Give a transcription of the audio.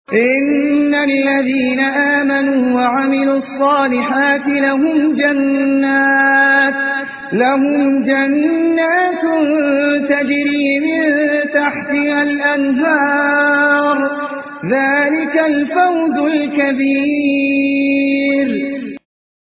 إن الذين آمنوا وعملوا الصالحات لهم جنات تجري من تحتها الأنهار ذلك الفوز الكبير